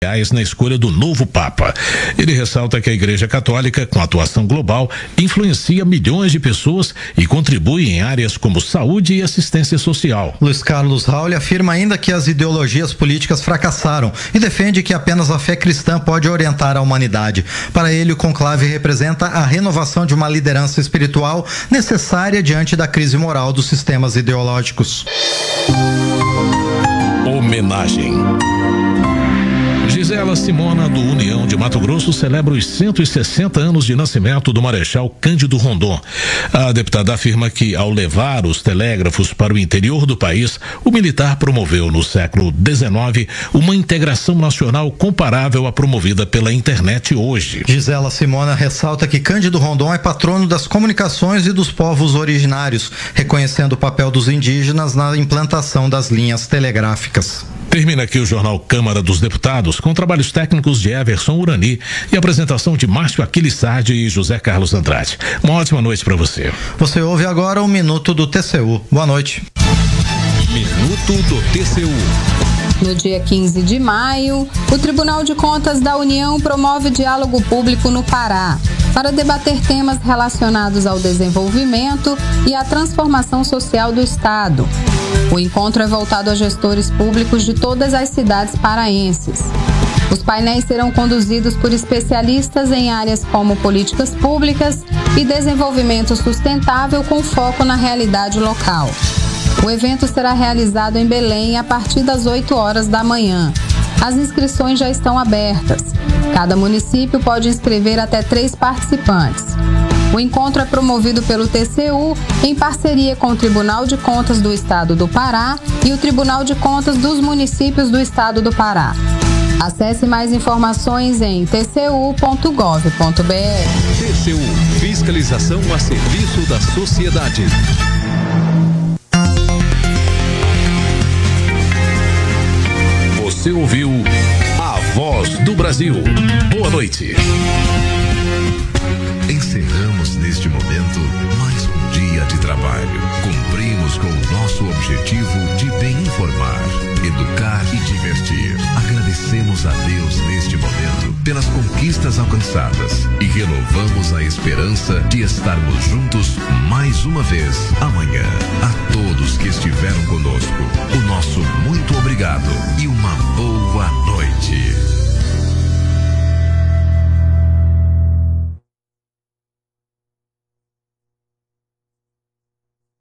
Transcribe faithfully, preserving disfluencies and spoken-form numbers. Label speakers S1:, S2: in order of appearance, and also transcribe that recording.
S1: na escolha do novo Papa. Ele ressalta que a Igreja Católica, com atuação global, influencia milhões de pessoas e contribui em áreas como saúde e assistência social.
S2: Luiz Carlos Raul afirma ainda que as ideologias políticas fracassaram e defende que apenas a fé cristã pode orientar a humanidade. Para ele, o conclave representa a renovação de uma liderança espiritual necessária diante da crise moral dos sistemas ideológicos.
S1: Homenagem. Gisela Simona, do União de Mato Grosso, celebra os cento e sessenta anos de nascimento do Marechal Cândido Rondon. A deputada afirma que, ao levar os telégrafos para o interior do país, o militar promoveu, no século dezenove, uma integração nacional comparável à promovida pela internet hoje.
S2: Gisela Simona ressalta que Cândido Rondon é patrono das comunicações e dos povos originários, reconhecendo o papel dos indígenas na implantação das linhas telegráficas.
S1: Termina aqui o Jornal Câmara dos Deputados, com trabalhos técnicos de Everson Urani e apresentação de Márcio Aquiles Sardi e José Carlos Andrade. Uma ótima noite para você.
S2: Você ouve agora o Minuto do T C U. Boa noite.
S3: Minuto do T C U.
S4: No dia quinze de maio, o Tribunal de Contas da União promove diálogo público no Pará para debater temas relacionados ao desenvolvimento e à transformação social do Estado. O encontro é voltado a gestores públicos de todas as cidades paraenses. Os painéis serão conduzidos por especialistas em áreas como políticas públicas e desenvolvimento sustentável com foco na realidade local. O evento será realizado em Belém a partir das oito horas da manhã. As inscrições já estão abertas. Cada município pode inscrever até três participantes. O encontro é promovido pelo T C U em parceria com o Tribunal de Contas do Estado do Pará e o Tribunal de Contas dos Municípios do Estado do Pará. Acesse mais informações em t c u ponto gov ponto b r.
S3: T C U, fiscalização a serviço da sociedade.
S1: Você ouviu A Voz do Brasil. Boa noite.
S5: Encerramos neste momento mais um dia de trabalho. Cumprimos com o nosso objetivo de bem informar, educar e divertir. Agradecemos a Deus neste momento pelas conquistas alcançadas e renovamos a esperança de estarmos juntos mais uma vez amanhã. A todos que estiveram conosco, o nosso muito obrigado.